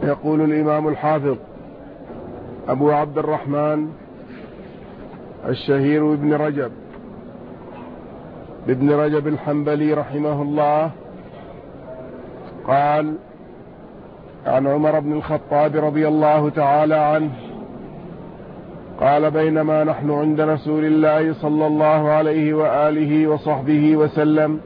يقول الإمام الحافظ أبو عبد الرحمن الشهير بابن رجب الحنبلي رحمه الله قال عن عمر بن الخطاب رضي الله تعالى عنه قال: بينما نحن عند رسول الله صلى الله عليه وآله وصحبه وسلم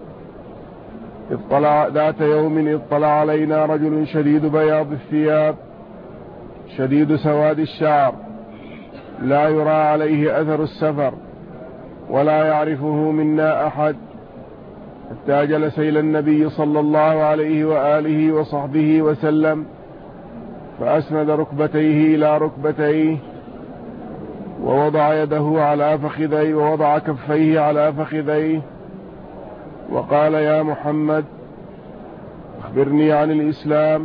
ذات يوم اطلع علينا رجل شديد بياض الثياب شديد سواد الشعر لا يرى عليه أثر السفر ولا يعرفه منا أحد، حتى جلس إلى النبي صلى الله عليه وآله وصحبه وسلم فأسند ركبتيه إلى ركبتيه ووضع يده على فخذيه ووضع كفيه على فخذيه وقال: يا محمد أخبرني عن الإسلام.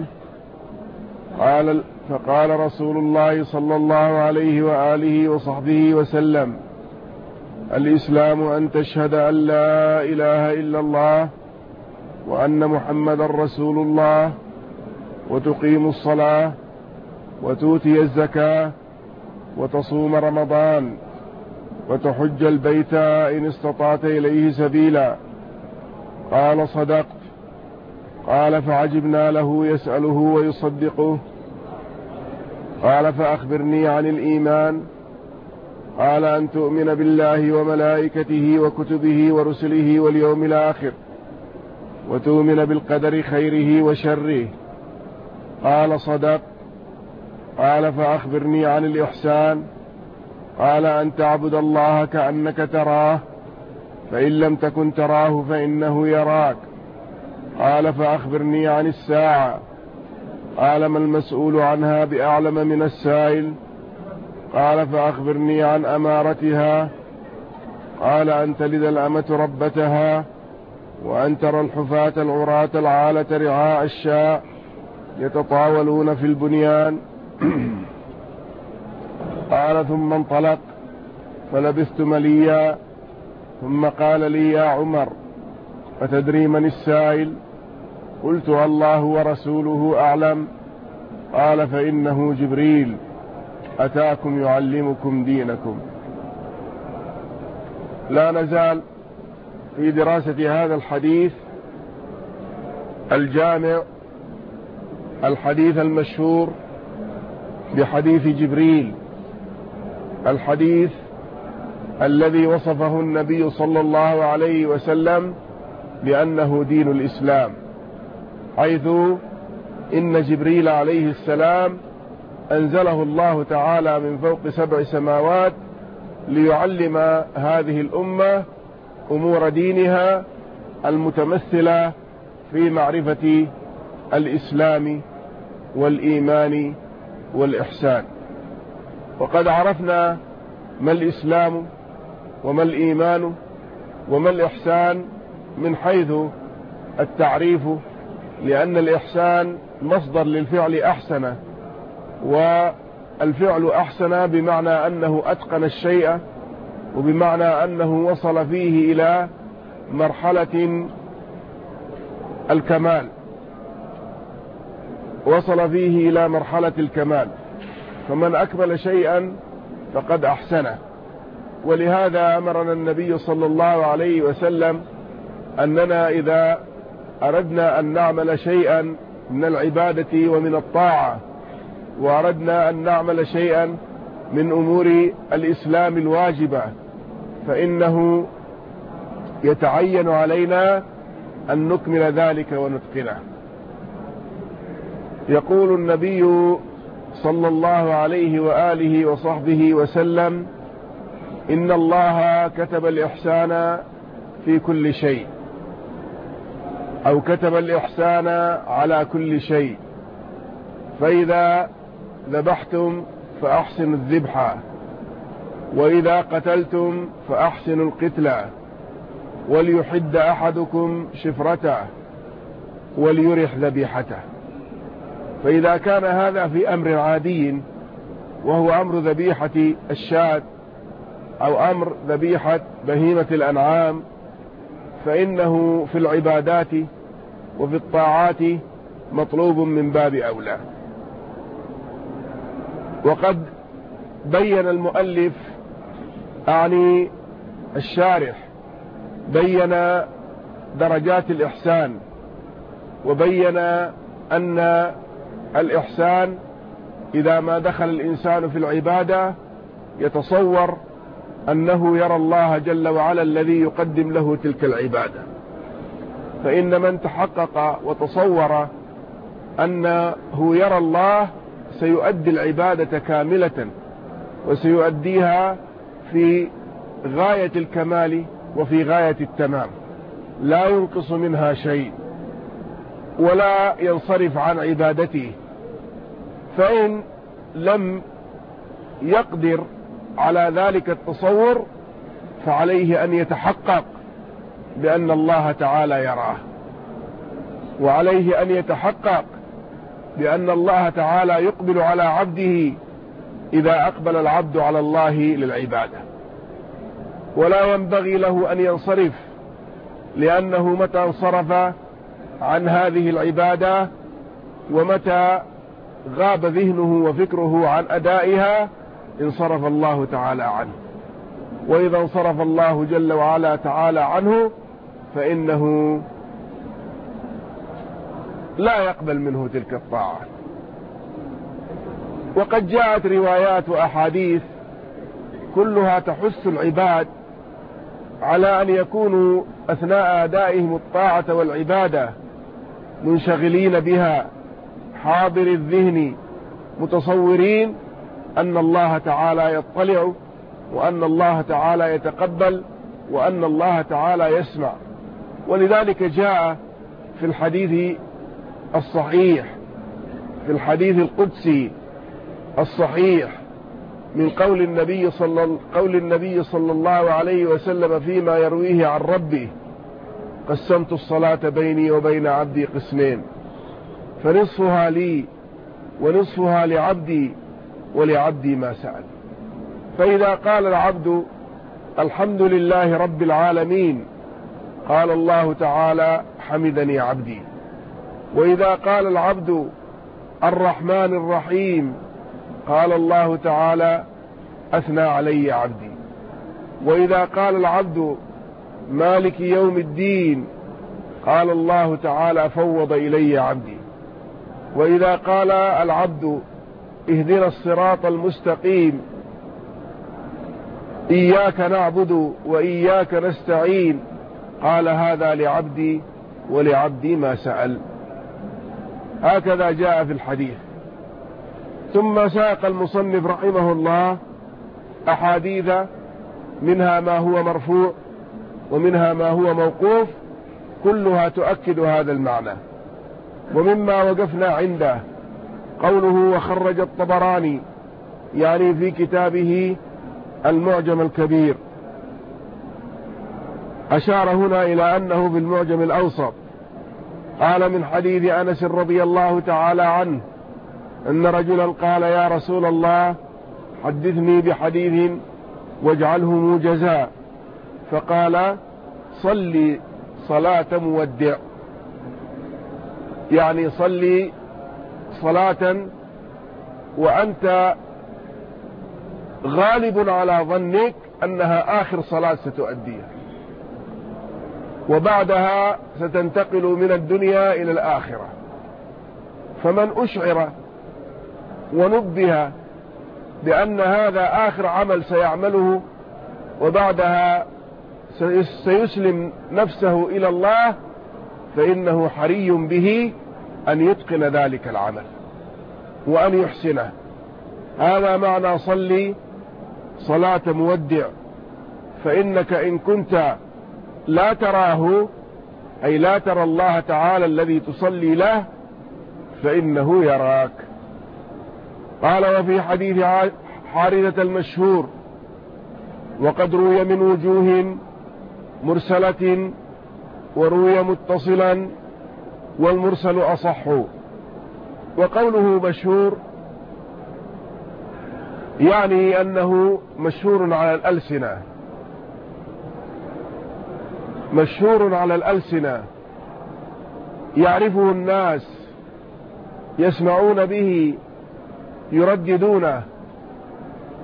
فقال رسول الله صلى الله عليه وآله وصحبه وسلم: الإسلام أن تشهد أن لا إله إلا الله وأن محمد رسول الله وتقيم الصلاة وتؤتي الزكاة وتصوم رمضان وتحج البيت إن استطعت إليه سبيلا. قال: صدقت. قال: فعجبنا له يسأله ويصدقه. قال: فأخبرني عن الإيمان. قال: أن تؤمن بالله وملائكته وكتبه ورسله واليوم الآخر وتؤمن بالقدر خيره وشره. قال: صدقت. قال: فأخبرني عن الإحسان. قال: أن تعبد الله كأنك تراه فإن لم تكن تراه فإنه يراك. قال: فأخبرني عن الساعة. قال: ما المسؤول عنها بأعلم من السائل. قال: فأخبرني عن أمارتها. قال: أن تلد الأمة ربتها وأن ترى الحفاة العراة العالة رعاء الشاء يتطاولون في البنيان. قال: ثم انطلق فلبثت مليا ثم قال لي: يا عمر أتدري من السائل؟ قلت: الله ورسوله أعلم. قال: فإنه جبريل أتاكم يعلمكم دينكم. لا نزال في دراسة هذا الحديث الجامع، الحديث المشهور بحديث جبريل، الحديث الذي وصفه النبي صلى الله عليه وسلم بأنه دين الإسلام، حيث إن جبريل عليه السلام أنزله الله تعالى من فوق 7 سماوات ليعلم هذه الأمة أمور دينها المتمثلة في معرفة الإسلام والإيمان والإحسان. وقد عرفنا ما الإسلام وما الإيمان وما الإحسان من حيث التعريف، لأن الإحسان مصدر للفعل أحسن، والفعل أحسن بمعنى أنه أتقن الشيء، وبمعنى أنه وصل فيه إلى مرحلة الكمال، وصل فيه إلى مرحلة الكمال، فمن أكمل شيئا فقد أحسنه. ولهذا أمرنا النبي صلى الله عليه وسلم أننا إذا أردنا أن نعمل شيئا من العبادة ومن الطاعة، وأردنا أن نعمل شيئا من أمور الإسلام الواجبة، فإنه يتعين علينا أن نكمل ذلك ونتقنه. يقول النبي صلى الله عليه وآله وصحبه وسلم: إن الله كتب الإحسان في كل شيء، أو كتب الإحسان على كل شيء، فإذا ذبحتم فأحسنوا الذبح، وإذا قتلتم فأحسنوا القتلى، وليحد أحدكم شفرته وليرح ذبيحته. فإذا كان هذا في أمر عادي وهو أمر ذبيحة الشاة أو أمر ذبيحة بهيمة الأنعام، فإنه في العبادات وفي الطاعات مطلوب من باب أولى. وقد بين المؤلف أعني الشارح بين درجات الإحسان، وبين أن الإحسان إذا ما دخل الإنسان في العبادة يتصور أنه يرى الله جل وعلا الذي يقدم له تلك العبادة، فإن من تحقق وتصور أنه يرى الله سيؤدي العبادة كاملة وسيؤديها في غاية الكمال وفي غاية التمام، لا ينقص منها شيء ولا ينصرف عن عبادته. فإن لم يقدر على ذلك التصور فعليه أن يتحقق بأن الله تعالى يراه، وعليه أن يتحقق بأن الله تعالى يقبل على عبده إذا أقبل العبد على الله للعبادة، ولا ينبغي له أن ينصرف، لأنه متى انصرف عن هذه العبادة ومتى غاب ذهنه وفكره عن أدائها انصرف الله تعالى عنه، وإذا انصرف الله جل وعلا تعالى عنه فإنه لا يقبل منه تلك الطاعة. وقد جاءت روايات وأحاديث كلها تحث العباد على أن يكونوا أثناء أدائهم الطاعة والعبادة منشغلين بها، حاضر الذهن، متصورين أن الله تعالى يطلع، وأن الله تعالى يتقبل، وأن الله تعالى يسمع. ولذلك جاء في الحديث الصحيح، في الحديث القدسي الصحيح من قول النبي صلى الله عليه وسلم فيما يرويه عن ربه: قسمت الصلاة بيني وبين عبدي قسمين، فنصفها لي ونصفها لعبدي ولعبدي ما سأل. فإذا قال العبد الحمد لله رب العالمين قال الله تعالى حمدني عبدي، وإذا قال العبد الرحمن الرحيم قال الله تعالى أثنى علي عبدي، وإذا قال العبد مالك يوم الدين قال الله تعالى فوض إلي عبدي، وإذا قال العبد اهدنا الصراط المستقيم إياك نعبد وإياك نستعين قال هذا لعبدي ولعبدي ما سأل. هكذا جاء في الحديث. ثم ساق المصنف رحمه الله أحاديث منها ما هو مرفوع ومنها ما هو موقوف، كلها تؤكد هذا المعنى. ومما وقفنا عنده قوله وخرج الطبراني، يعني في كتابه المعجم الكبير، أشار هنا إلى أنه بالمعجم الأوسط. قال من حديث أنس رضي الله تعالى عنه أن رجلا قال يا رسول الله حدثني بحديث واجعله موجزا، فقال صلي صلاة مودع، يعني صلي صلاة وأنت غالب على ظنك أنها آخر صلاة ستؤديها، وبعدها ستنتقل من الدنيا إلى الآخرة. فمن أشعر ونبه بأن هذا آخر عمل سيعمله وبعدها سيسلم نفسه إلى الله فإنه حري به أن يتقن ذلك العمل وأن يحسنه. هذا معنى صلي صلاة مودع، فإنك إن كنت لا تراه، أي لا ترى الله تعالى الذي تصلي له، فإنه يراك. قال وفي حديث حارثة المشهور وقد روي من وجوه مرسلة وروي متصلا والمرسل أصح. وقوله مشهور يعني أنه مشهور على الألسنة، مشهور على الألسنة، يعرفه الناس، يسمعون به، يرددونه،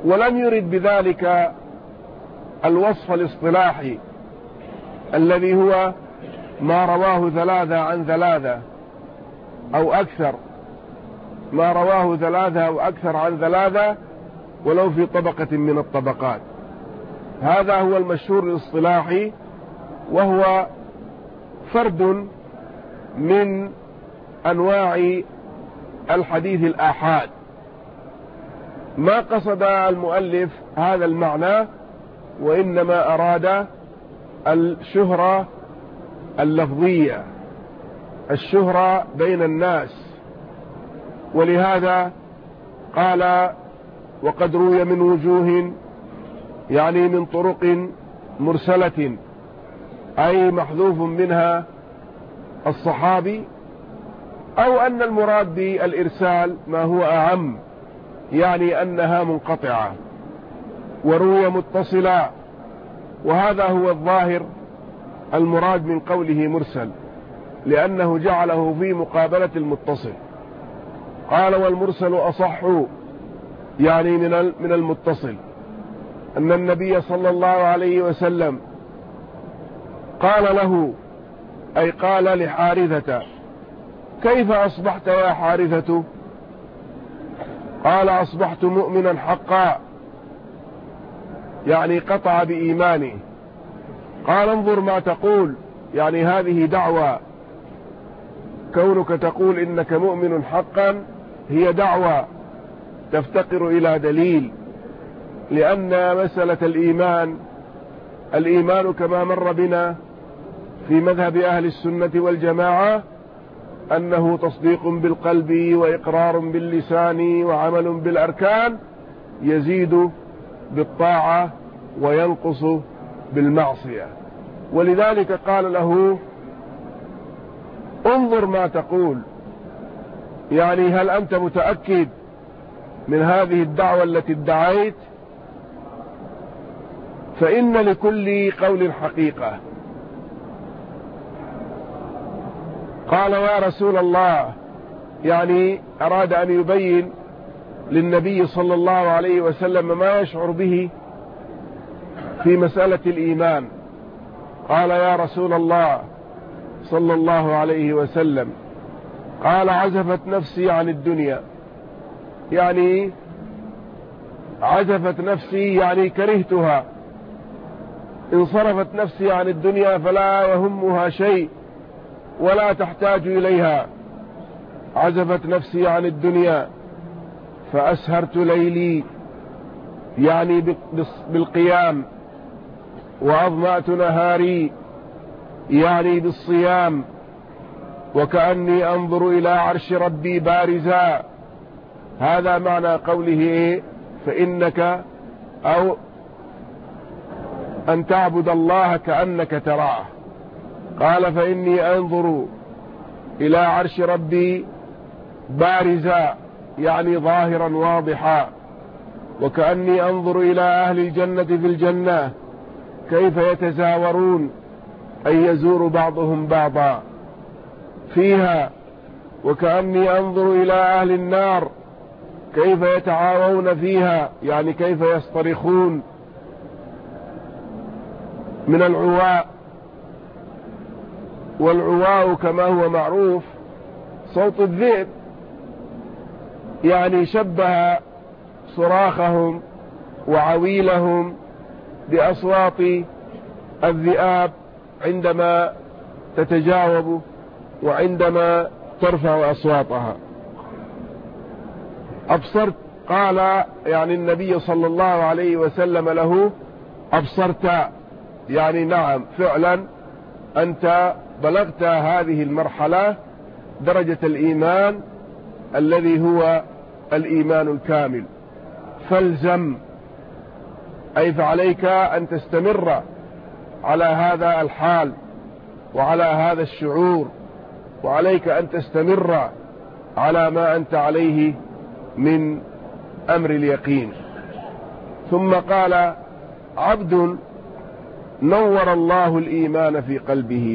ولم يرد بذلك الوصف الاصطلاحي الذي هو ما رواه ثلاثة عن ثلاثة أو أكثر، ما رواه ثلاثة أو أكثر عن ثلاثة ولو في طبقة من الطبقات. هذا هو المشهور الاصطلاحي، وهو فرد من أنواع الحديث الآحاد. ما قصد المؤلف هذا المعنى، وإنما أراد الشهرة اللفظية، الشهرة بين الناس. ولهذا قال وقد روي من وجوه، يعني من طرق مرسلة، أي محذوف منها الصحابي، أو أن المراد بالإرسال ما هو أعم، يعني أنها منقطعة. وروي متصلا، وهذا هو الظاهر المراد من قوله مرسل، لأنه جعله في مقابلة المتصل. قال والمرسل أصح، يعني من المتصل، أن النبي صلى الله عليه وسلم قال له، أي قال لحارثة: كيف أصبحت يا حارثة؟ قال: أصبحت مؤمنا حقا، يعني قطع بإيمانه. قال: انظر ما تقول، يعني هذه دعوة، كونك تقول إنك مؤمن حقا هي دعوة تفتقر إلى دليل، لأن مسألة الإيمان كما مر بنا في مذهب أهل السنة والجماعة أنه تصديق بالقلب وإقرار باللسان وعمل بالأركان، يزيد بالطاعة وينقص بالمعصية. ولذلك قال له: انظر ما تقول، يعني هل أنت متأكد من هذه الدعوة التي ادعيت؟ فإن لكل قول حقيقة. قال: يا رسول الله، يعني أراد أن يبين للنبي صلى الله عليه وسلم ما يشعر به في مسألة الإيمان. قال: يا رسول الله صلى الله عليه وسلم، قال: عزفت نفسي عن الدنيا، يعني عزفت نفسي يعني كرهتها، انصرفت نفسي عن الدنيا فلا يهمها شيء ولا تحتاج إليها. عزفت نفسي عن الدنيا فأسهرت ليلي، يعني بالقيام، وأظمأت نهاري، يعني بالصيام، وكأني أنظر إلى عرش ربي بارزا. هذا معنى قوله فإنك، أو أن تعبد الله كأنك تراه. قال: فإني أنظر إلى عرش ربي بارزا، يعني ظاهرا واضحا، وكأني أنظر إلى أهل الجنة في الجنة كيف يتزاورون، أي يزور بعضهم بعضا فيها، وكأني أنظر إلى أهل النار كيف يتعاون فيها، يعني كيف يصطرخون من العواء. والعواء كما هو معروف صوت الذئب، يعني شبه صراخهم وعويلهم بأصوات الذئاب عندما تتجاوب وعندما ترفع أصواتها. أبصرت، قال يعني النبي صلى الله عليه وسلم له: أبصرت، يعني نعم فعلا أنت بلغت هذه المرحلة، درجة الإيمان الذي هو الإيمان الكامل. فالزم، أي فعليك أن تستمر على هذا الحال وعلى هذا الشعور، وعليك أن تستمر على ما أنت عليه من أمر اليقين. ثم قال: عبد نور الله الإيمان في قلبه.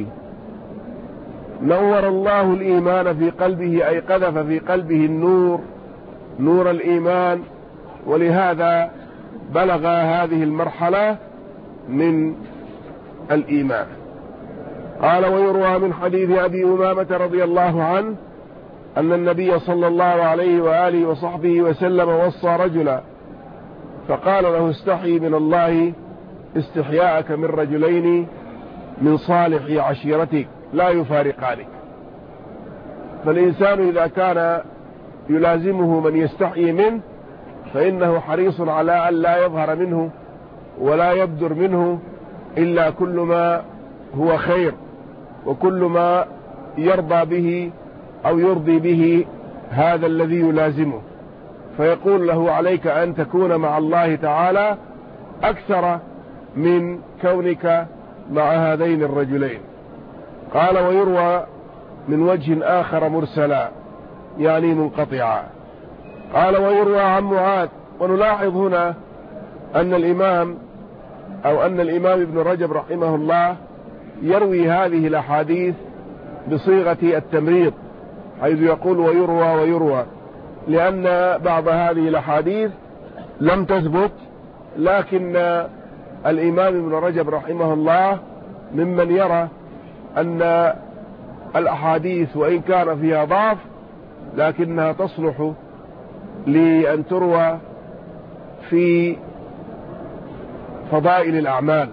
نور الله الإيمان في قلبه، أي قذف في قلبه النور، نور الإيمان. ولهذا بلغ هذه المرحلة من الإيمان. قال ويروى من حديث أبي أمامة رضي الله عنه أن النبي صلى الله عليه وآله وصحبه وسلم وصى رجلا فقال له استحي من الله استحياءك من رجلين من صالح عشيرتك لا يفارقانك. فالإنسان إذا كان يلازمه من يستحي منه فإنه حريص على أن لا يظهر منه ولا يبدر منه إلا كل ما هو خير وكل ما يرضى به أو يرضي به هذا الذي يلازمه، فيقول له عليك أن تكون مع الله تعالى أكثر من كونك مع هذين الرجلين. قال ويروى من وجه آخر مرسلا يعني منقطعا. قال ويروى عن معاذ. ونلاحظ هنا أن الإمام ابن رجب رحمه الله يروي هذه الأحاديث بصيغة التمريض حيث يقول ويروى لأن بعض هذه الأحاديث لم تثبت، لكن الإمام ابن رجب رحمه الله ممن يرى أن الأحاديث وإن كان فيها ضعف لكنها تصلح لأن تروى في فضائل الأعمال،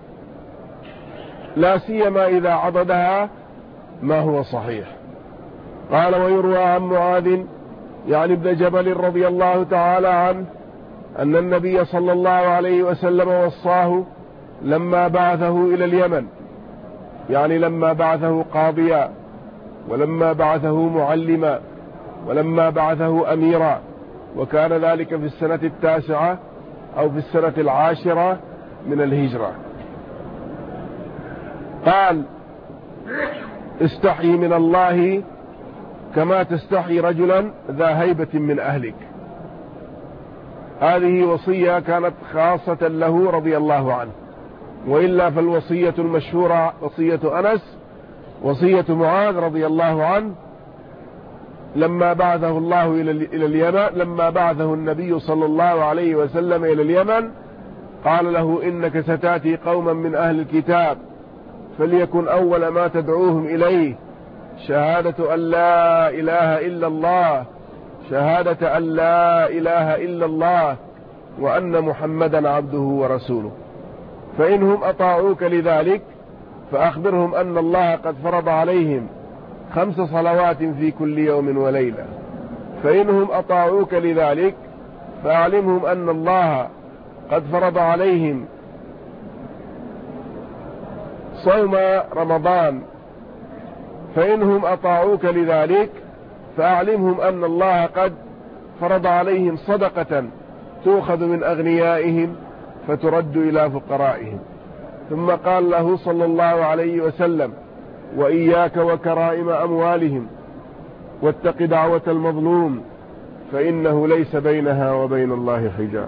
لا سيما إذا عضدها ما هو صحيح. قال ويروى عن معاذ يعني ابن جبل رضي الله تعالى عنه أن النبي صلى الله عليه وسلم وصاه لما بعثه إلى اليمن، يعني لما بعثه قاضيا ولما بعثه معلما ولما بعثه أميرا، وكان ذلك في السنة 9 أو في السنة 10 من الهجرة. قال استحي من الله كما تستحي رجلا ذا هيبة من أهلك. هذه وصية كانت خاصة له رضي الله عنه، وإلا فالوصية المشهورة وصية أنس وصية معاذ رضي الله عنه لما بعثه الله إلى اليمن، لما بعثه النبي صلى الله عليه وسلم إلى اليمن قال له إنك ستأتي قوما من أهل الكتاب فليكن أول ما تدعوهم إليه شهادة أن لا إله إلا الله، شهادة أن لا إله إلا الله وأن محمدا عبده ورسوله، فإنهم أطاعوك لذلك فأخبرهم أن الله قد فرض عليهم 5 صلوات في كل يوم وليلة، فإنهم أطاعوك لذلك فأعلمهم أن الله قد فرض عليهم صوم رمضان، فإنهم أطاعوك لذلك فأعلمهم أن الله قد فرض عليهم صدقة تؤخذ من أغنيائهم فترد إلى فقرائهم. ثم قال له صلى الله عليه وسلم وإياك وكرائم أموالهم واتق دعوة المظلوم فإنه ليس بينها وبين الله حجاب.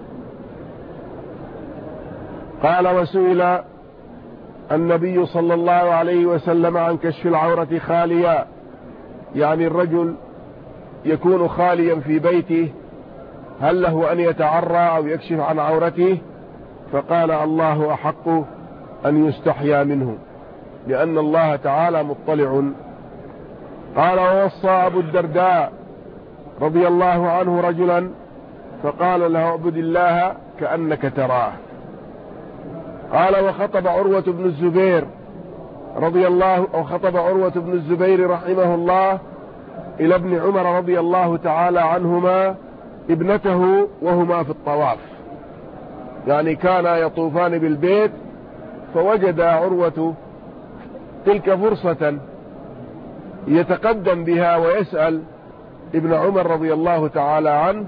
قال وسئل النبي صلى الله عليه وسلم عن كشف العورة خاليا، يعني الرجل يكون خاليا في بيته هل له أن يتعرى أو يكشف عن عورته؟ فقال الله أحق أن يستحيا منه لأن الله تعالى مطلع. قال ووصى أبو الدرداء رضي الله عنه رجلا فقال له اعبد الله كأنك تراه. قال وخطب عروة بن الزبير رحمه الله إلى ابن عمر رضي الله تعالى عنهما ابنته وهما في الطواف، يعني كانا يطوفان بالبيت فوجد عروة تلك فرصة يتقدم بها ويسأل ابن عمر رضي الله تعالى عنه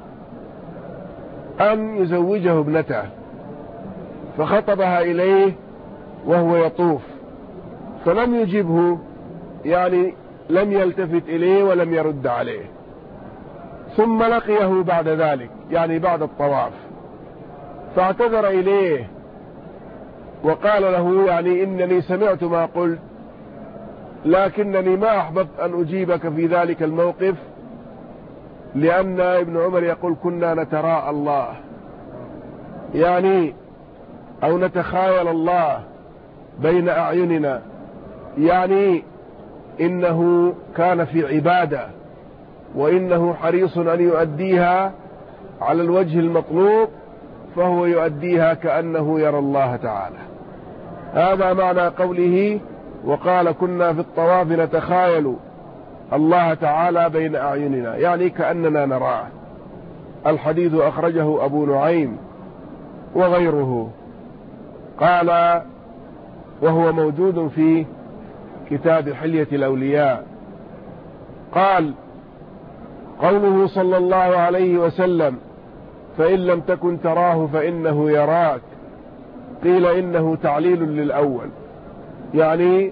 أن يزوجه ابنته، فخطبها إليه وهو يطوف فلم يجبه، يعني لم يلتفت إليه ولم يرد عليه. ثم لقيه بعد ذلك يعني بعد الطواف فاعتذر إليه وقال له يعني إنني سمعت ما قلت لكنني ما أحببت أن أجيبك في ذلك الموقف، لأن ابن عمر يقول كنا نتراءى الله، يعني أو نتخايل الله بين أعيننا، يعني إنه كان في عبادة وإنه حريص أن يؤديها على الوجه المطلوب، فهو يؤديها كأنه يرى الله تعالى. هذا معنى قوله وقال كنا في الطواف نتخايل الله تعالى بين أعيننا، يعني كأننا نراه. الحديث أخرجه أبو نعيم وغيره. قال وهو موجود في كتاب حلية الأولياء. قال قوله صلى الله عليه وسلم فإن لم تكن تراه فإنه يراك، قيل إنه تعليل للأول، يعني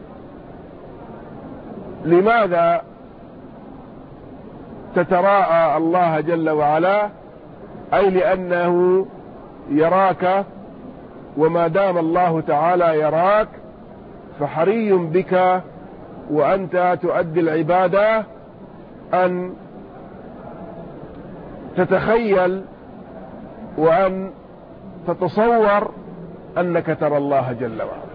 لماذا تتراءى الله جل وعلا؟ أي لأنه يراك، وما دام الله تعالى يراك فحري بك وأنت تؤدي العبادة أن تتخيل وأن تتصور أنك ترى الله جل وعلا.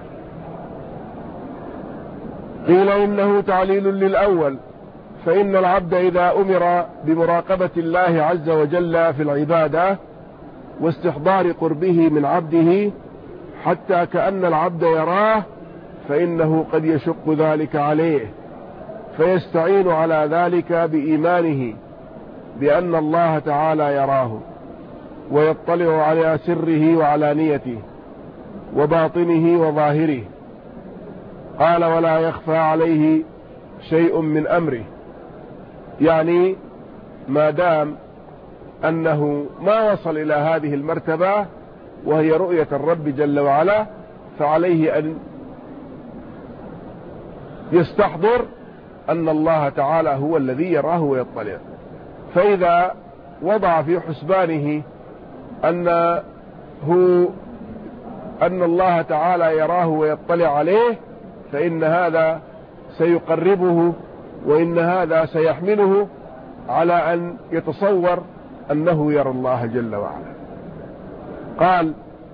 قيل إنه تعليل للأول، فإن العبد إذا أمر بمراقبة الله عز وجل في العبادة واستحضار قربه من عبده حتى كأن العبد يراه، فإنه قد يشق ذلك عليه، فيستعين على ذلك بإيمانه بأن الله تعالى يراه ويطلع على سره وعلانيته وباطنه وظاهره. قال ولا يخفى عليه شيء من أمره، يعني ما دام أنه ما وصل إلى هذه المرتبة وهي رؤية الرب جل وعلا، فعليه أن يستحضر أن الله تعالى هو الذي يراه ويطلع. فإذا وضع في حسبانه أن الله تعالى يراه ويطلع عليه، فإن هذا سيقربه، وإن هذا سيحمله على أن يتصور أنه يرى الله جل وعلا. قال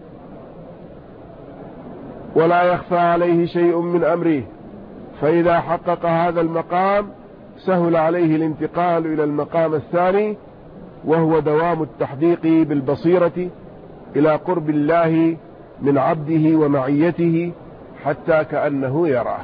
ولا يخفى عليه شيء من أمره، فإذا حقق هذا المقام سهل عليه الانتقال إلى المقام الثاني، وهو دوام التحديق بالبصيرة إلى قرب الله من عبده ومعيته حتى كأنه يراه.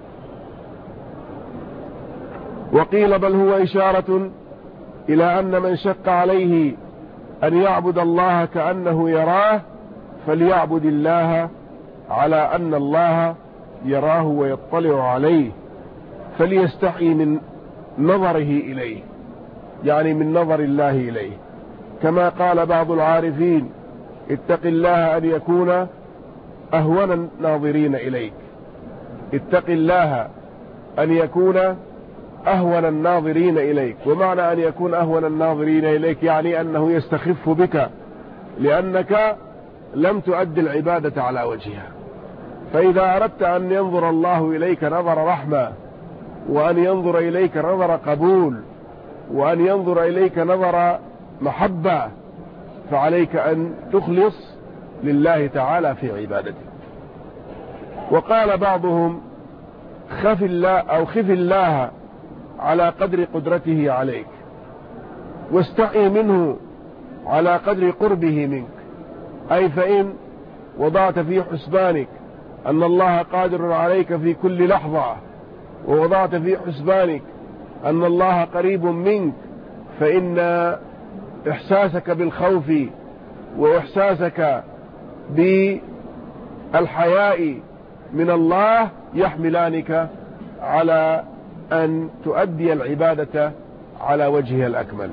وقيل بل هو إشارة إلى أن من شق عليه أن يعبد الله كأنه يراه فليعبد الله على أن الله يراه ويطلع عليه، فليستحي من نظره إليه، يعني من نظر الله إليه. كما قال بعض العارفين اتق الله أن يكون أهون الناظرين إليك. اتق الله أن يكون أهون الناظرين إليك. ومعنى أن يكون أهون الناظرين إليك يعني أنه يستخف بك لأنك لم تؤدي العبادة على وجهها. فإذا أردت أن ينظر الله إليك نظر رحمة، وأن ينظر إليك نظر قبول، وأن ينظر إليك نظر محبة، فعليك أن تخلص لله تعالى في عبادته. وقال بعضهم خف الله على قدر قدرته عليك، واستحي منه على قدر قربه منك. أي فإن وضعت في حسبانك أن الله قادر عليك في كل لحظة، ووضعت في حسبانك أن الله قريب منك، فإن إحساسك بالخوف وإحساسك بالحياء من الله يحملانك على أن تؤدي العبادة على وجهها الأكمل.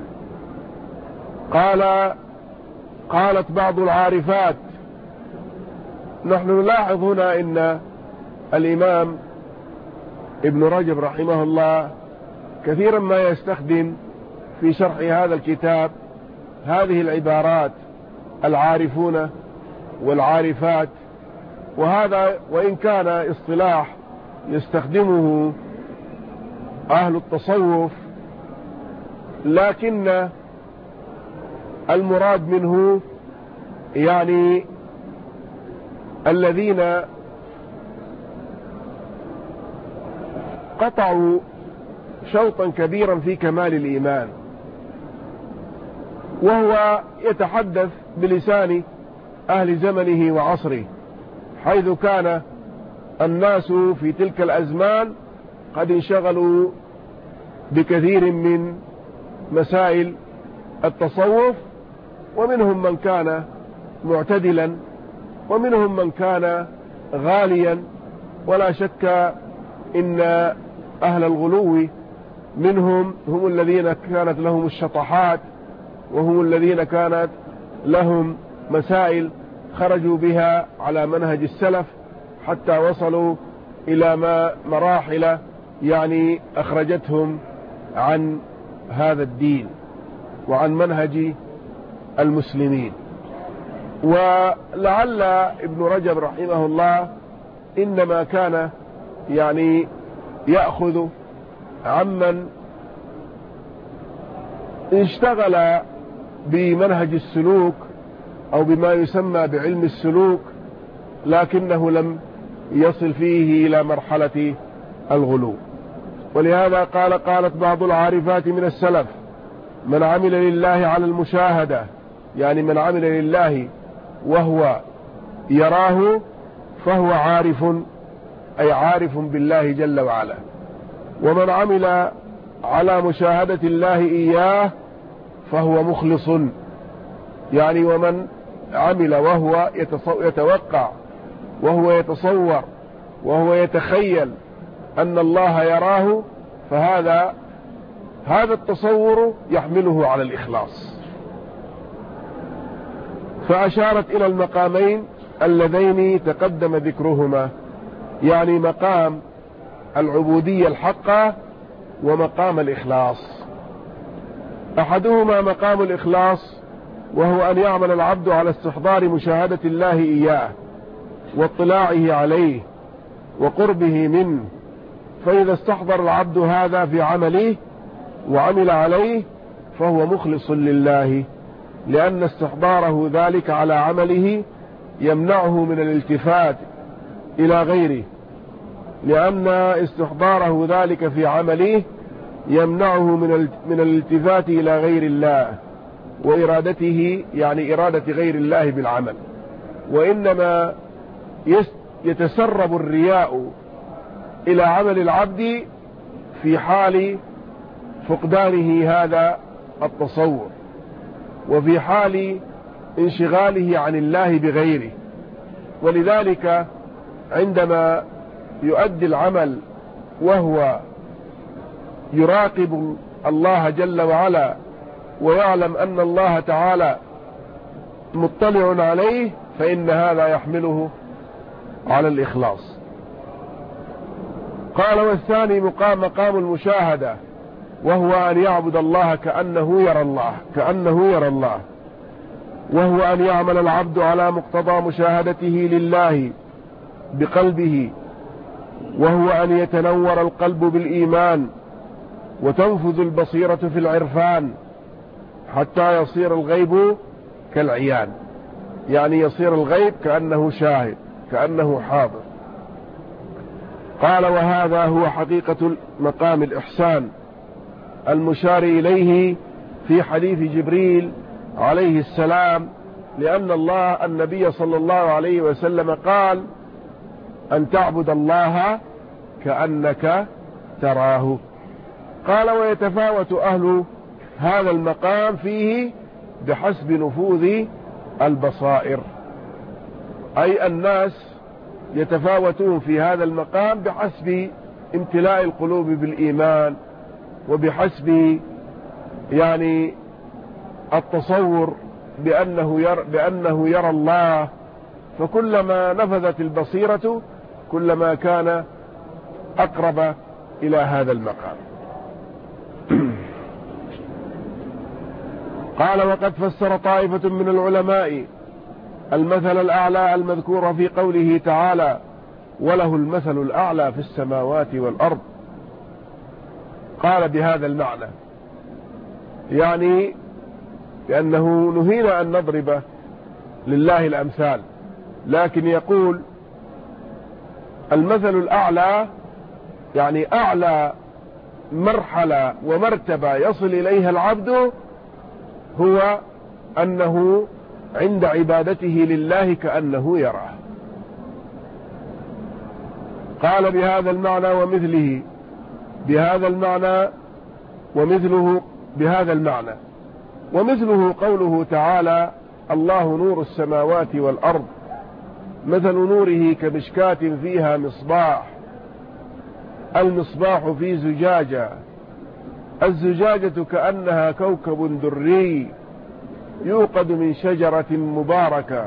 قالت بعض العارفات، نحن نلاحظ هنا إن الإمام ابن رجب رحمه الله كثيرا ما يستخدم في شرح هذا الكتاب هذه العبارات العارفون والعارفات، وهذا وإن كان اصطلاح يستخدمه أهل التصوف، لكن المراد منه يعني الذين قطعوا شوطا كبيرا في كمال الإيمان، وهو يتحدث بلسان أهل زمنه وعصره، حيث كان الناس في تلك الأزمان قد انشغلوا بكثير من مسائل التصوف، ومنهم من كان معتدلا ومنهم من كان غاليا، ولا شك إن أهل الغلو منهم هم الذين كانت لهم الشطحات، وهم الذين كانت لهم مسائل خرجوا بها على منهج السلف حتى وصلوا إلى مراحل يعني أخرجتهم عن هذا الدين وعن منهج المسلمين. ولعل ابن رجب رحمه الله إنما كان يعني يأخذ عمن اشتغل بمنهج السلوك أو بما يسمى بعلم السلوك، لكنه لم يصل فيه إلى مرحلة الغلو. ولهذا قالت بعض العارفات من السلف: من عمل لله على المشاهدة، يعني من عمل لله وهو يراه فهو عارف، أي عارف بالله جل وعلا. ومن عمل على مشاهدة الله إياه فهو مخلص، يعني ومن عمل وهو يتوقع وهو يتصور وهو يتخيل أن الله يراه، فهذا التصور يحمله على الإخلاص. فأشارت إلى المقامين اللذين تقدم ذكرهما، يعني مقام العبودية الحقة ومقام الإخلاص. أحدهما مقام الإخلاص، وهو أن يعمل العبد على استحضار مشاهدة الله إياه واطلاعه عليه وقربه منه، فإذا استحضر العبد هذا في عمله وعمل عليه فهو مخلص لله، لأن استحضاره ذلك على عمله يمنعه من الالتفات إلى غيره، لأن استحضاره ذلك في عمله يمنعه من الالتفات إلى غير الله وإرادته، يعني إرادة غير الله بالعمل. وإنما يتسرب الرياء إلى عمل العبد في حال فقدانه هذا التصور، وفي حال انشغاله عن الله بغيره. ولذلك عندما يؤدي العمل وهو يراقب الله جل وعلا ويعلم أن الله تعالى مطلع عليه، فإن هذا يحمله على الإخلاص. قال: والثاني مقام المشاهدة، وهو أن يعبد الله كأنه يرى الله، وهو أن يعمل العبد على مقتضى مشاهدته لله بقلبه، وهو أن يتنور القلب بالإيمان وتنفذ البصيرة في العرفان حتى يصير الغيب كالعيان، يعني يصير الغيب كأنه شاهد، كأنه حاضر. قال: وهذا هو حقيقة مقام الإحسان المشار إليه في حديث جبريل عليه السلام، لأن النبي صلى الله عليه وسلم قال: أن تعبد الله كأنك تراه. قال: ويتفاوت أهل هذا المقام فيه بحسب نفوذ البصائر، أي الناس يتفاوتون في هذا المقام بحسب امتلاء القلوب بالإيمان، وبحسب يعني التصور بأنه يرى الله. فكلما نفذت البصيرة كلما كان أقرب إلى هذا المقام. قال: وقد فسر طائفة من العلماء المثل الأعلى المذكور في قوله تعالى: وله المثل الأعلى في السماوات والأرض. قال بهذا المعنى، يعني لأنه نهينا أن نضرب لله الأمثال، لكن يقول المثل الأعلى يعني أعلى مرحلة ومرتبة يصل إليها العبد هو أنه عند عبادته لله كأنه يراه. قال بهذا المعنى ومثله، بهذا المعنى ومثله بهذا المعنى، ومثله قوله تعالى: الله نور السماوات والأرض مثل نوره كمشكاة فيها مصباح، المصباح في زجاجة، الزجاجة كأنها كوكب دري يوقد من شجرة مباركة.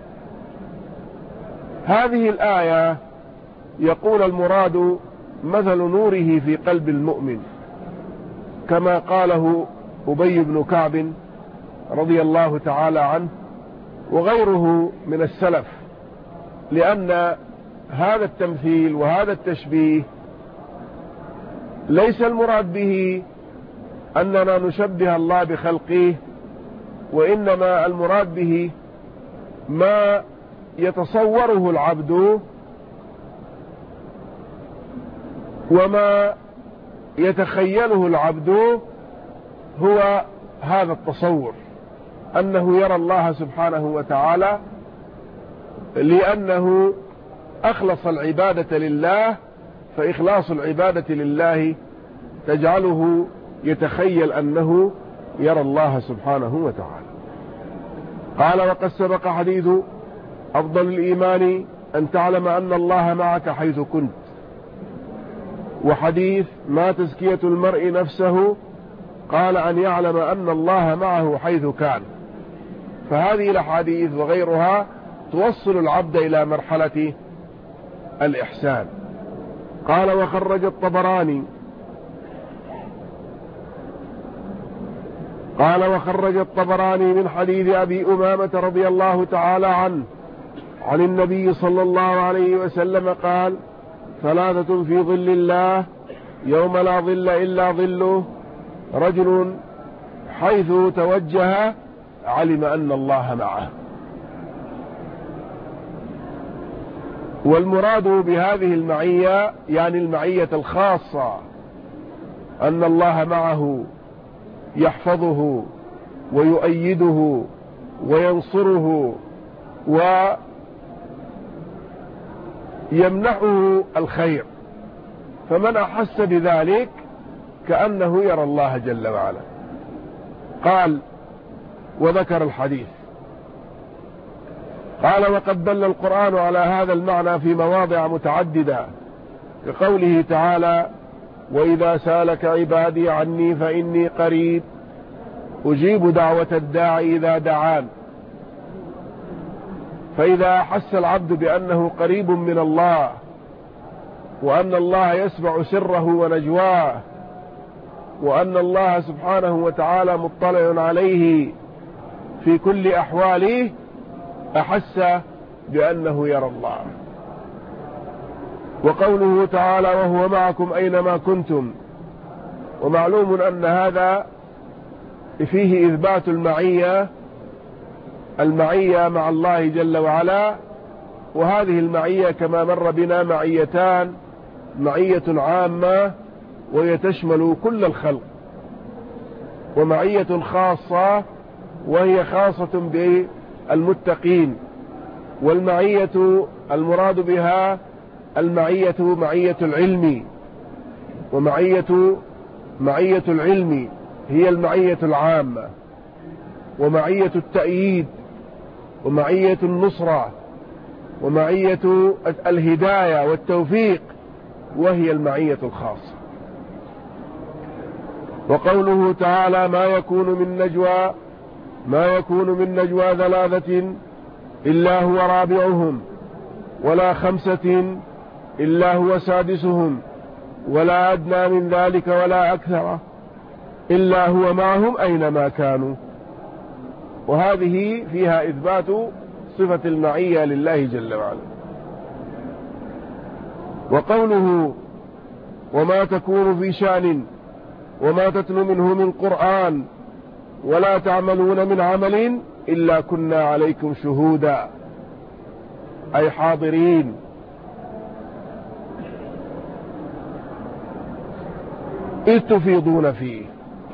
هذه الآية يقول المراد مثل نوره في قلب المؤمن، كما قاله أبي بن كعب رضي الله تعالى عنه وغيره من السلف، لأن هذا التمثيل وهذا التشبيه ليس المراد به أننا نشبه الله بخلقه، وإنما المراد به ما يتصوره العبد وما يتخيله العبد هو هذا التصور، أنه يرى الله سبحانه وتعالى لأنه أخلص العبادة لله، فإخلاص العبادة لله تجعله يتخيل أنه يرى الله سبحانه وتعالى. قال: وقد سبق حديث أفضل الإيمان أن تعلم أن الله معك حيث كنت، وحديث ما تزكية المرء نفسه قال أن يعلم أن الله معه حيث كان. فهذه الأحاديث وغيرها توصل العبد إلى مرحلة الإحسان. قال: وخرج الطبراني من حديث أبي أمامة رضي الله تعالى عنه عن النبي صلى الله عليه وسلم قال: ثلاثة في ظل الله يوم لا ظل إلا ظله: رجل حيث توجه علم أن الله معه. والمراد بهذه المعية يعني المعية الخاصة، أن الله معه يحفظه ويؤيده وينصره ويمنحه الخير، فمن أحس بذلك كأنه يرى الله جل وعلا. قال وذكر الحديث. قال: وقد دل القرآن على هذا المعنى في مواضع متعددة، كقوله تعالى: وإذا سالك عبادي عني فإني قريب أجيب دعوة الداعي إذا دعان. فإذا أحس العبد بأنه قريب من الله، وأن الله يسمع سره ونجواه، وأن الله سبحانه وتعالى مطلع عليه في كل أحواله، أحس بأنه يرى الله. وقوله تعالى: وهو معكم أينما كنتم، ومعلوم أن هذا فيه إثبات المعية مع الله جل وعلا. وهذه المعية كما مر بنا معيتان: معية عامة وهي تشمل كل الخلق، ومعية خاصة وهي خاصة بالمتقين. والمعية المراد بها المعية معية العلم، معية العلم هي المعية العامة، ومعية التأييد، ومعية النصرة، ومعية الهداية والتوفيق وهي المعية الخاصة. وقوله تعالى: ما يكون من نجوى ثلاثة إلا هو رابعهم، ولا خمسة إلا هو سادسهم، ولا أدنى من ذلك ولا أكثر إلا هو معهم أينما كانوا. وهذه فيها إثبات صفة المعية لله جل وعلا. وقوله: وما تكون في شأن وما تتلو منه من قرآن ولا تعملون من عمل إلا كنا عليكم شهودا، أي حاضرين. إذ تفيضون فيه.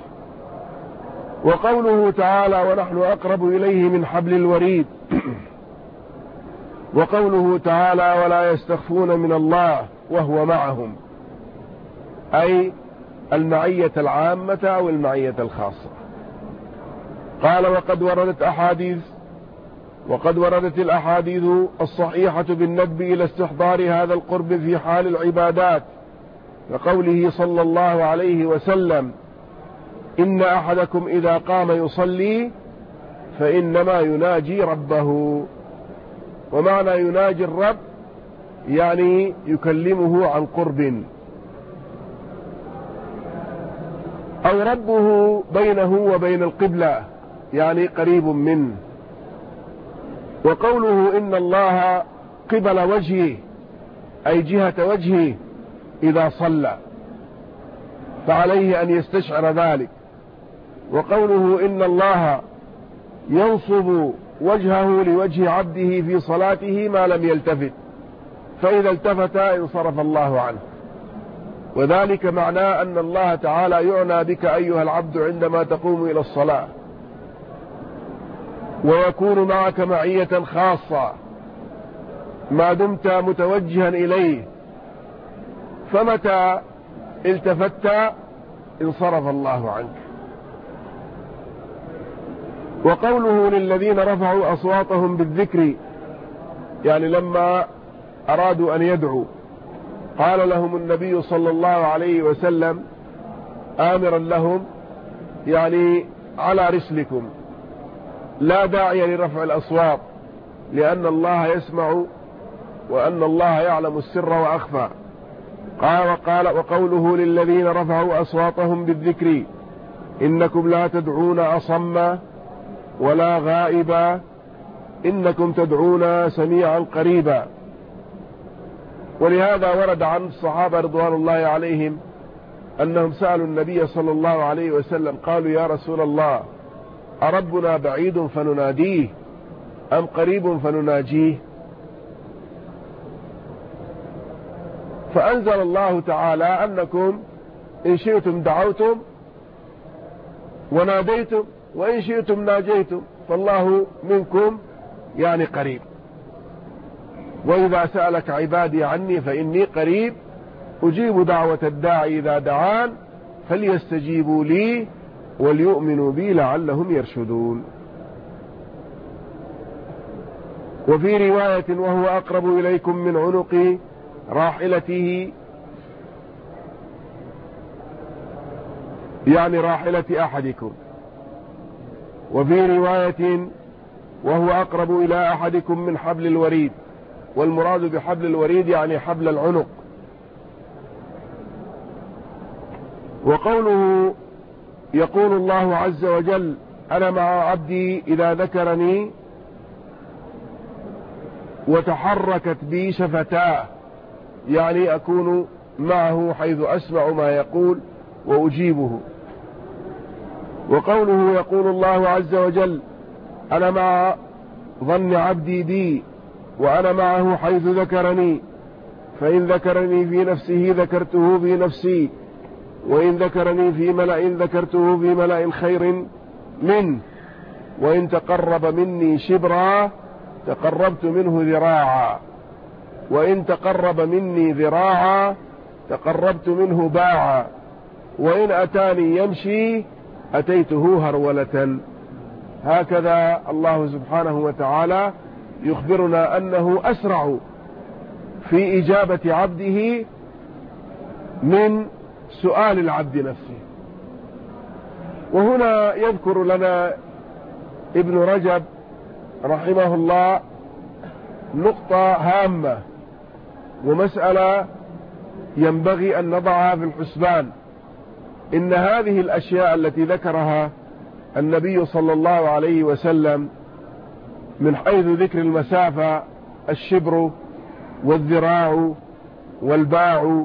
وقوله تعالى ونحن أقرب إليه من حبل الوريد. وقوله تعالى ولا يستخفون من الله وهو معهم، أي المعية العامة أو المعية الخاصة. قال وقد وردت الأحاديث الصحيحة بالندب إلى استحضار هذا القرب في حال العبادات، كقوله صلى الله عليه وسلم إن أحدكم إذا قام يصلي فإنما يناجي ربه. ومعنى يناجي الرب يعني يكلمه عن قرب، أو ربه بينه وبين القبلة يعني قريب منه. وقوله إن الله قبل وجهه أي جهة وجهه إذا صلى، فعليه أن يستشعر ذلك. وقوله إن الله ينصب وجهه لوجه عبده في صلاته ما لم يلتفت، فإذا التفت انصرف الله عنه. وذلك معناه أن الله تعالى يعنى بك أيها العبد عندما تقوم إلى الصلاة، ويكون معك معية خاصة ما دمت متوجها إليه، فمتى التفت انصرف الله عنك. وقوله للذين رفعوا أصواتهم بالذكر يعني لما أرادوا أن يدعوا قال لهم النبي صلى الله عليه وسلم آمرا لهم يعني على رسلكم لا داعي لرفع الأصوات لأن الله يسمع وأن الله يعلم السر وأخفى. وقوله للذين رفعوا أصواتهم بالذكر إنكم لا تدعون أصم ولا غائبا إنكم تدعون سميعا قريبا. ولهذا ورد عن الصحابة رضوان الله عليهم أنهم سألوا النبي صلى الله عليه وسلم قالوا يا رسول الله أربنا بعيد فنناديه أم قريب فنناجيه؟ فأنزل الله تعالى أنكم إن شئتم دعوتم وناديتم وإن شئتم ناجيتم، فالله منكم يعني قريب. وإذا سألك عبادي عني فإني قريب أجيب دعوة الداعي إذا دعان فليستجيبوا لي وليؤمنوا بي لعلهم يرشدون. وفي رواية وهو أقرب إليكم من عنق راحلته يعني راحلة أحدكم. وفي رواية وهو أقرب إلى أحدكم من حبل الوريد، والمراد بحبل الوريد يعني حبل العنق. وقوله يقول الله عز وجل أنا مع عبدي إذا ذكرني وتحركت بي شفتاه يعني أكون معه حيث أسمع ما يقول وأجيبه. وقوله يقول الله عز وجل أنا مع ظن عبدي بي وأنا معه حيث ذكرني، فإن ذكرني في نفسه ذكرته في نفسي وإن ذكرني في ملأ ذكرته في ملأ خير منه وإن تقرب مني شبرا تقربت منه ذراعا وإن تقرب مني ذراعا تقربت منه باعا وإن أتاني يمشي أتيته هرولة. هكذا الله سبحانه وتعالى يخبرنا أنه أسرع في إجابة عبده من سؤال العبد نفسه. وهنا يذكر لنا ابن رجب رحمه الله نقطة هامة ومسألة ينبغي أن نضعها في الحسبان. إن هذه الأشياء التي ذكرها النبي صلى الله عليه وسلم من حيث ذكر المسافة الشبر والذراع والباع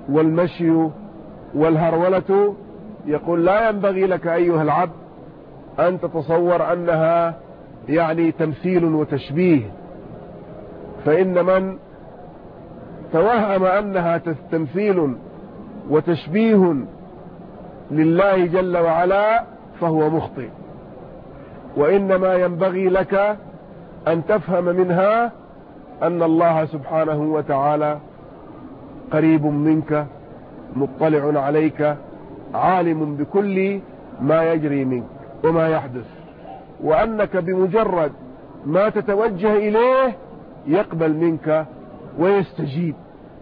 والمشي والهرولة، يقول لا ينبغي لك أيها العبد أن تتصور أنها يعني تمثيل وتشبيه، فإن من توهم أنها تمثيل وتشبيه لله جل وعلا فهو مخطئ، وإنما ينبغي لك أن تفهم منها أن الله سبحانه وتعالى قريب منك، مطلع عليك، عالم بكل ما يجري منك وما يحدث، وأنك بمجرد ما تتوجه إليه يقبل منك ويستجيب.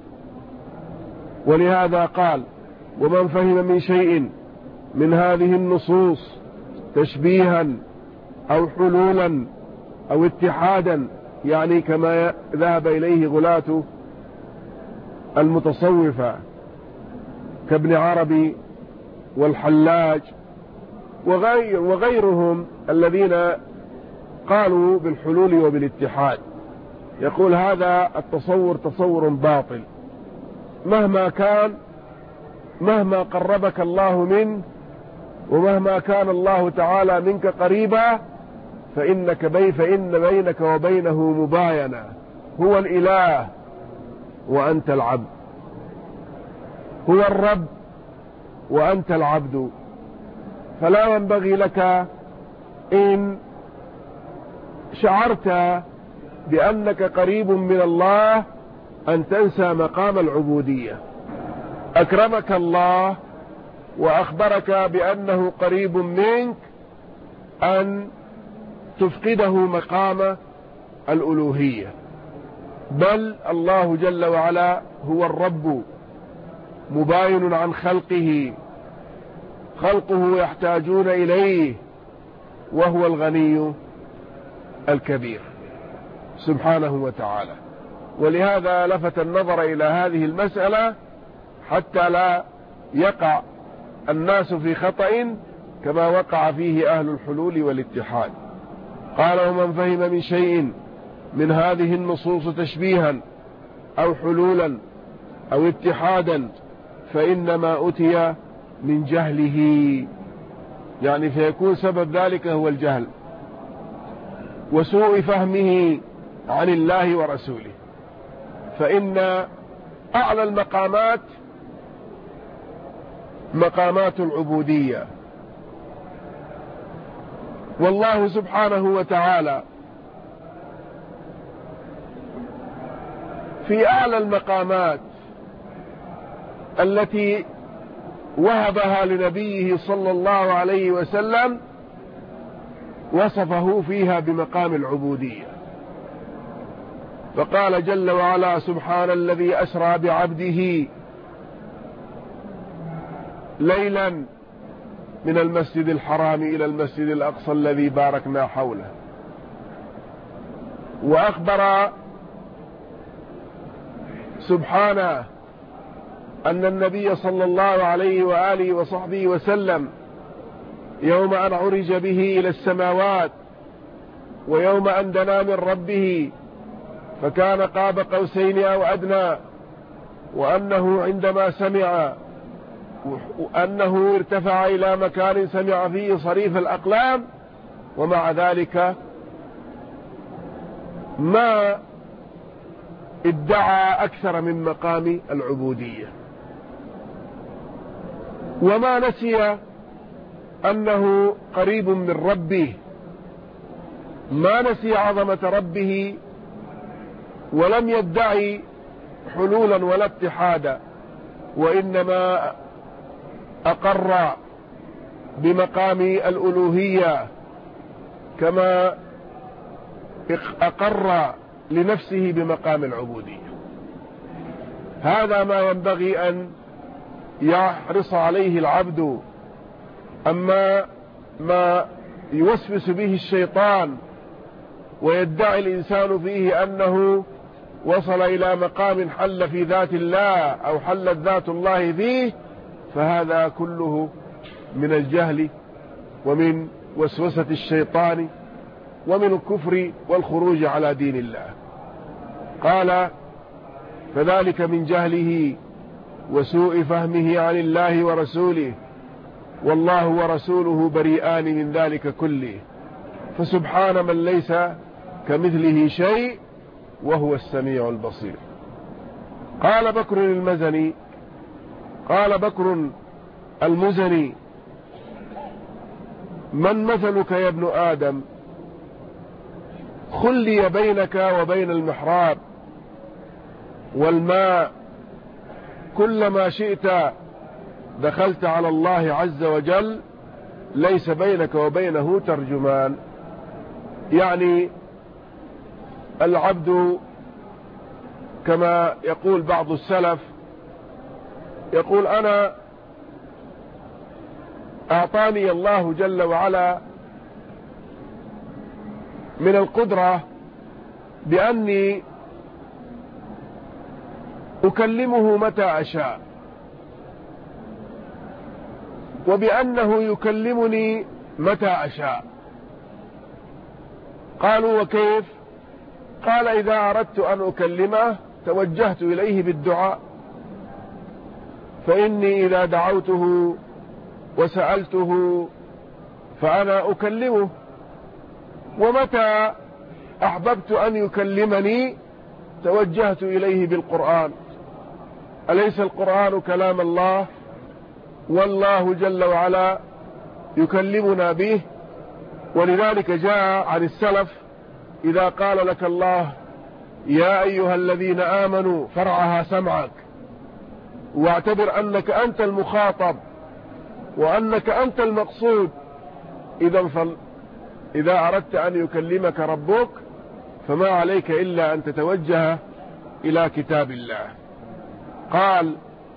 ولهذا قال: ومن فهم من شيء من هذه النصوص تشبيها أو حلولا أو اتحادا، يعني كما ذهب إليه غلاة المتصوفة كابن عربي والحلاج وغيرهم الذين قالوا بالحلول وبالاتحاد، يقول هذا التصور تصور باطل، مهما كان، مهما قربك الله منه، ومهما كان الله تعالى منك قريبا، فإن بينك وبينه مباينة، هو الإله وأنت العبد، هو الرب وأنت العبد. فلا ينبغي لك إن شعرت بأنك قريب من الله أن تنسى مقام العبودية. أكرمك الله وأخبرك بأنه قريب منك أن تفقده مقام الألوهية، بل الله جل وعلا هو الرب مباين عن خلقه، خلقه يحتاجون إليه، وهو الغني الكبير سبحانه وتعالى. ولهذا لفت النظر إلى هذه المسألة حتى لا يقع الناس في خطأ كما وقع فيه أهل الحلول والاتحاد. قال: ومن فهم من شيء من هذه النصوص تشبيها أو حلولا أو اتحادا فإنما أتي من جهله، يعني فيكون سبب ذلك هو الجهل وسوء فهمه عن الله ورسوله. فإن أعلى المقامات مقامات العبودية، والله سبحانه وتعالى في أعلى المقامات التي وهبها لنبيه صلى الله عليه وسلم وصفه فيها بمقام العبودية، فقال جل وعلا: سبحان الذي أسرى بعبده ليلا من المسجد الحرام إلى المسجد الأقصى الذي باركنا حوله. وأخبر سبحانه أن النبي صلى الله عليه وآله وصحبه وسلم يوم أن عرج به إلى السماوات ويوم أن دنا من ربه فكان قاب قوسين أو أدنى، وأنه عندما سمع أنه ارتفع إلى مكان سمع فيه صريف الأقلام، ومع ذلك ما ادعى أكثر من مقام العبودية، وما نسي أنه قريب من ربه، ما نسي عظمة ربه، ولم يدعي حلولا ولا اتحادا، وإنما أقر بمقام الألوهية كما أقر لنفسه بمقام العبودية. هذا ما ينبغي أن يحرص عليه العبد. أما ما يوسوس به الشيطان ويدعي الإنسان فيه أنه وصل إلى مقام حل في ذات الله أو حلت ذات الله فيه، فهذا كله من الجهل ومن وسوسة الشيطان ومن الكفر والخروج على دين الله. قال: فذلك من جهله وسوء فهمه عن الله ورسوله، والله ورسوله بريئان من ذلك كله، فسبحان من ليس كمثله شيء وهو السميع البصير. قال بكر المزني، قال بكر المزني: من مثلك يا ابن آدم؟ خلي بينك وبين المحراب والماء، كلما شئت دخلت على الله عز وجل، ليس بينك وبينه ترجمان. يعني العبد كما يقول بعض السلف، يقول: أنا أعطاني الله جل وعلا من القدرة بأني أكلمه متى أشاء، وبأنه يكلمني متى أشاء. قالوا: وكيف؟ قال: إذا أردت أن أكلمه توجهت إليه بالدعاء، فإني إذا دعوته وسألته فأنا أكلمه، ومتى أحببت أن يكلمني توجهت إليه بالقرآن. أليس القرآن كلام الله؟ والله جل وعلا يكلمنا به. ولذلك جاء عن السلف: إذا قال لك الله يا أيها الذين آمنوا فرعها سمعك، واعتبر أنك أنت المخاطب وأنك أنت المقصود. إذا أردت أن يكلمك ربك فما عليك إلا أن تتوجه إلى كتاب الله. قال: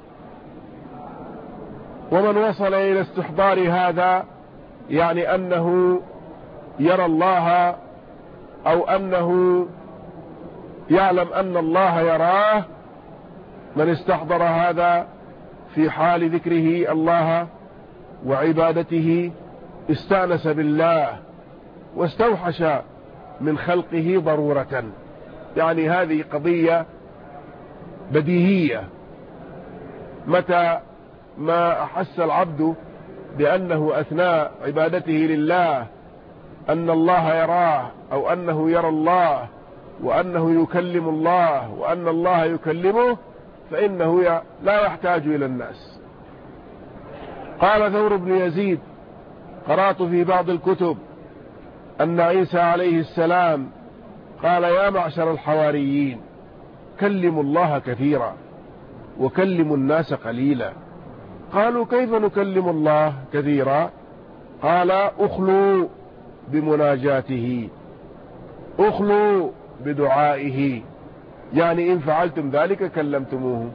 ومن وصل إلى استحضار هذا، يعني أنه يرى الله أو أنه يعلم أن الله يراه، من استحضر هذا في حال ذكره الله وعبادته استأنس بالله واستوحش من خلقه ضرورة. يعني هذه قضية بديهية، متى ما أحس العبد بأنه أثناء عبادته لله أن الله يراه أو أنه يرى الله وأنه يكلم الله وأن الله يكلمه، فإنه لا يحتاج إلى الناس. قال ثور بن يزيد: قرأت في بعض الكتب أن عيسى عليه السلام قال: يا معشر الحواريين كلموا الله كثيرا وكلموا الناس قليلا. قالوا: كيف نكلم الله كثيرا؟ قال: أخلوا بمناجاته، أخلوا بدعائه، يعني إن فعلتم ذلك كلمتموه.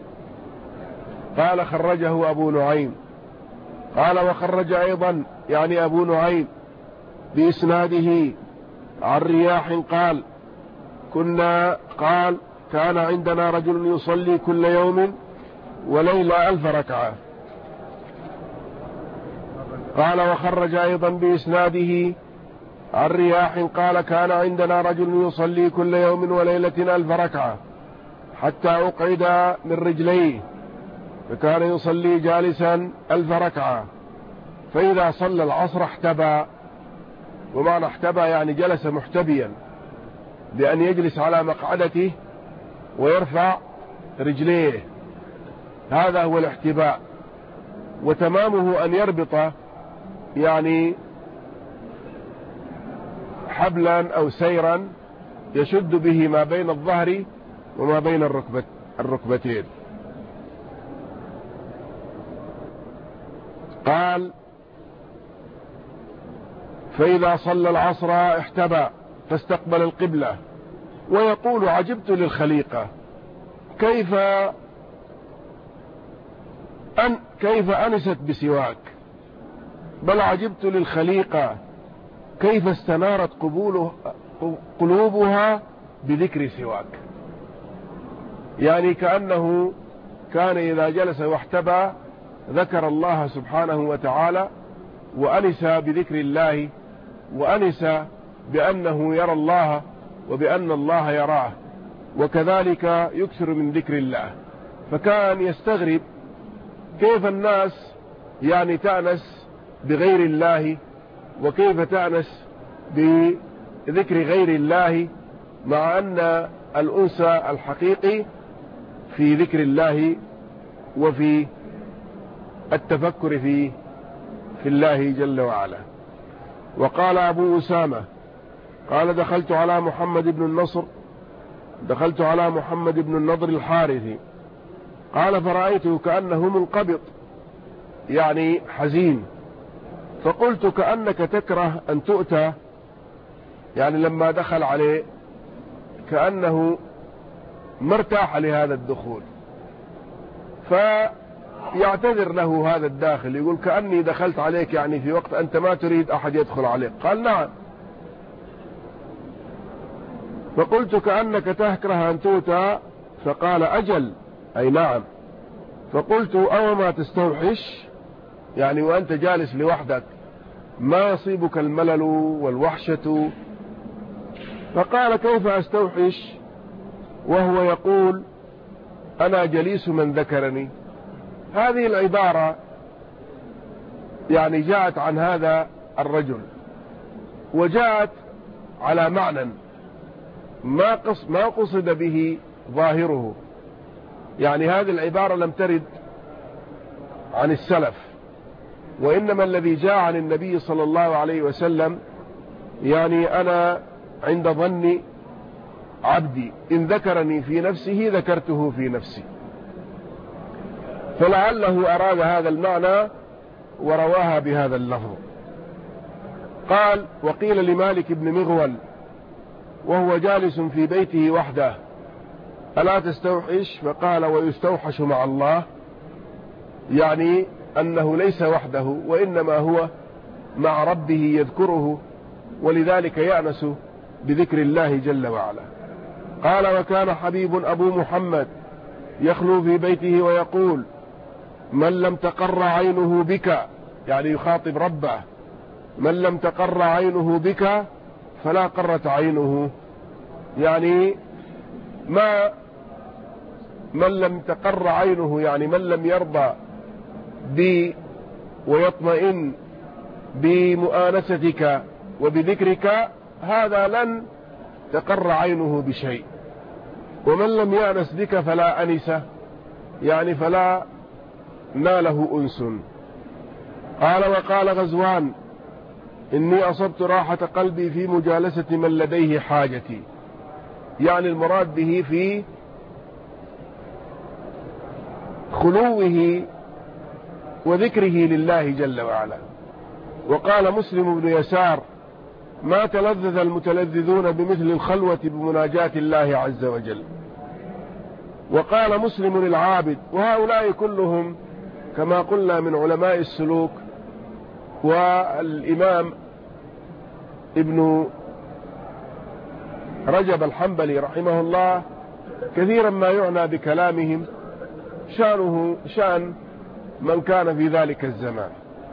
قال: خرجه أبو نعيم. قال: وخرج أيضا يعني أبو نعيم بإسناده عن رياح قال: كان عندنا رجل يصلي كل يوم وليلة 1000 ركعة. قال: وخرج أيضا بإسناده عن رياح قال: كان عندنا رجل يصلي كل يوم وليلة 1000 ركعة حتى أقعد من رجليه، فكان يصلي جالسا 1000 ركعة، فإذا صلى العصر احتبى. ومعنى احتبى يعني جلس محتبيا، بأن يجلس على مقعدته ويرفع رجليه، هذا هو الاحتباء. وتمامه أن يربط يعني حبلا أو سيرا يشد به ما بين الظهر وما بين الركبتين. قال: فإذا صلى العصر احتبى فاستقبل القبلة، ويقول: عجبت للخليقة كيف أنست بسواك، بل عجبت للخليقة كيف استنارت قلوبها بذكر سواك. يعني كأنه كان إذا جلس واحتبى ذكر الله سبحانه وتعالى، وأنس بذكر الله، وأنس بأنه يرى الله وبأن الله يراه، وكذلك يكثر من ذكر الله. فكان يستغرب كيف الناس يعني تأنس بغير الله، وكيف تأنس بذكر غير الله، مع أن الأنس الحقيقي في ذكر الله وفي التفكر في الله جل وعلا. وقال أبو أسامة قال دخلت على محمد بن النضر الحارثي قال فرأيته كأنه منقبض يعني حزين، فقلت كأنك تكره أن تؤتى، يعني لما دخل عليه كأنه مرتاح لهذا الدخول، فيعتذر له هذا الداخل يقول كأني دخلت عليك يعني في وقت أنت ما تريد أحد يدخل عليك. قال نعم. فقلت كأنك تكره أن تؤتى، فقال أجل أي نعم. فقلت أو ما تستوحش، يعني وأنت جالس لوحدك ما يصيبك الملل والوحشة؟ فقال كيف أستوحش وهو يقول أنا جليس من ذكرني؟ هذه العبارة يعني جاءت عن هذا الرجل، وجاءت على معنى ما قصد به ظاهره، يعني هذه العبارة لم ترد عن السلف، وإنما الذي جاء عن النبي صلى الله عليه وسلم يعني أنا عند ظن عبدي إن ذكرني في نفسه ذكرته في نفسي، فلعله أراد هذا المعنى ورواها بهذا اللفظ. قال وقيل لمالك بن مغول وهو جالس في بيته وحده ألا تستوحش؟ فقال ويستوحش مع الله، يعني أنه ليس وحده وإنما هو مع ربه يذكره، ولذلك يأنس بذكر الله جل وعلا. قال وكان حبيب أبو محمد يخلو في بيته ويقول من لم تقر عينه بك، يعني يخاطب ربه، من لم تقر عينه بك فلا قرت عينه، يعني من لم تقر عينه يعني من لم يرضى بي ويطمئن بمؤانستك وبذكرك هذا لن تقر عينه بشيء، ومن لم يأنس بك فلا أنس، يعني فلا ناله أنس. قال وقال غزوان إني أصبت راحة قلبي في مجالسة من لديه حاجتي، يعني المراد به في خلوه وذكره لله جل وعلا. وقال مسلم بن يسار ما تلذذ المتلذذون بمثل الخلوة بمناجاة الله عز وجل. وقال مسلم العابد، وهؤلاء كلهم كما قلنا من علماء السلوك، والإمام ابن رجب الحنبلي رحمه الله كثيرا ما يعنى بكلامهم شأنه شأن من كان في ذلك الزمان.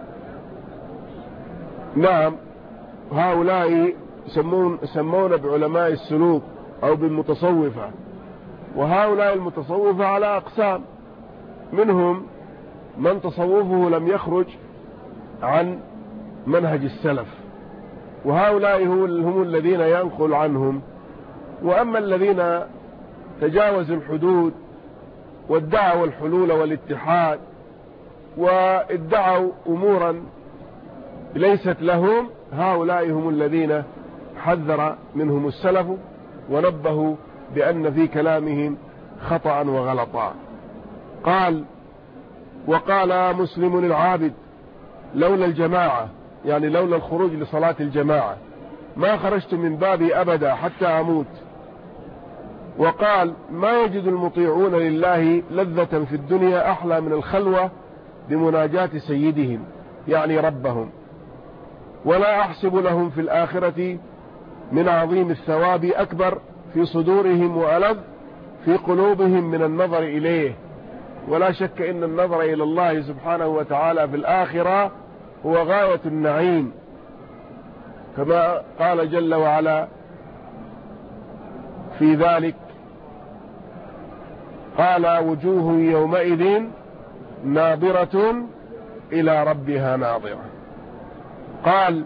نعم هؤلاء يسمون بعلماء السلوك أو بالمتصوفة، وهؤلاء المتصوفة على أقسام، منهم من تصوفه لم يخرج عن منهج السلف، وهؤلاء هم الذين ينقل عنهم. وأما الذين تجاوزوا الحدود وادعوا الحلول والاتحاد وادعوا أمورا ليست لهم، هؤلاء هم الذين حذر منهم السلف ونبهوا بأن في كلامهم خطأ وغلطا. قال وقال مسلم العابد لولا الجماعة، يعني لولا الخروج لصلاة الجماعة ما خرجت من بابي أبدا حتى أموت. وقال ما يجد المطيعون لله لذة في الدنيا أحلى من الخلوة بمناجاة سيدهم يعني ربهم، ولا أحسب لهم في الآخرة من عظيم الثواب أكبر في صدورهم وألذ في قلوبهم من النظر إليه. ولا شك إن النظر إلى الله سبحانه وتعالى في الآخرة هو غاية النعيم، كما قال جل وعلا في ذلك قال وجوه يومئذ ناظرة إلى ربها ناظرة. قال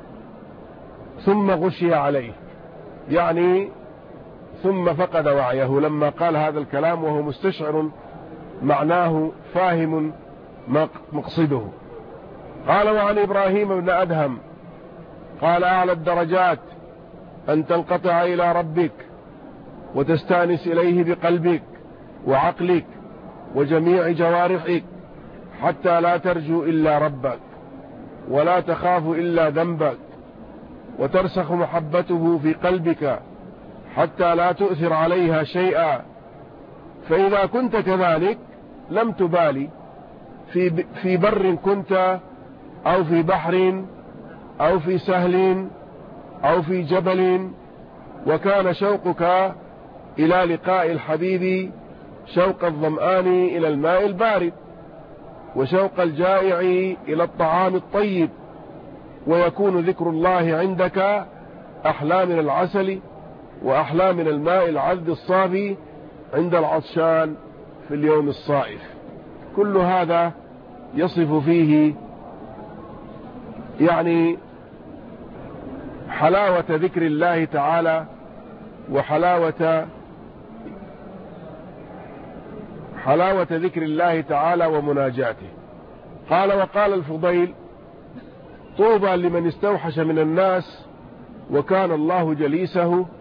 ثم غشي عليه، يعني ثم فقد وعيه لما قال هذا الكلام وهو مستشعر معناه فاهم مقصده. قال وعن إبراهيم بن أدهم قال أعلى الدرجات أن تنقطع إلى ربك وتستانس إليه بقلبك وعقلك وجميع جوارحك حتى لا ترجو إلا ربك ولا تخاف إلا ذنبك، وترسخ محبته في قلبك حتى لا تؤثر عليها شيئا. فإذا كنت كذلك لم تبالي في بر كنت أو في بحر أو في سهل أو في جبل، وكان شوقك إلى لقاء الحبيب شوق الظمآن إلى الماء البارد، وشوق الجائع إلى الطعام الطيب، ويكون ذكر الله عندك أحلى من العسل وأحلى من الماء العذب الصافي عند العطشان في اليوم الصائف. كل هذا يصف فيه يعني حلاوة ذكر الله تعالى وحلاوة ذكر الله تعالى ومناجاته. قال وقال الفضيل طوبى لمن استوحش من الناس وكان الله جليسه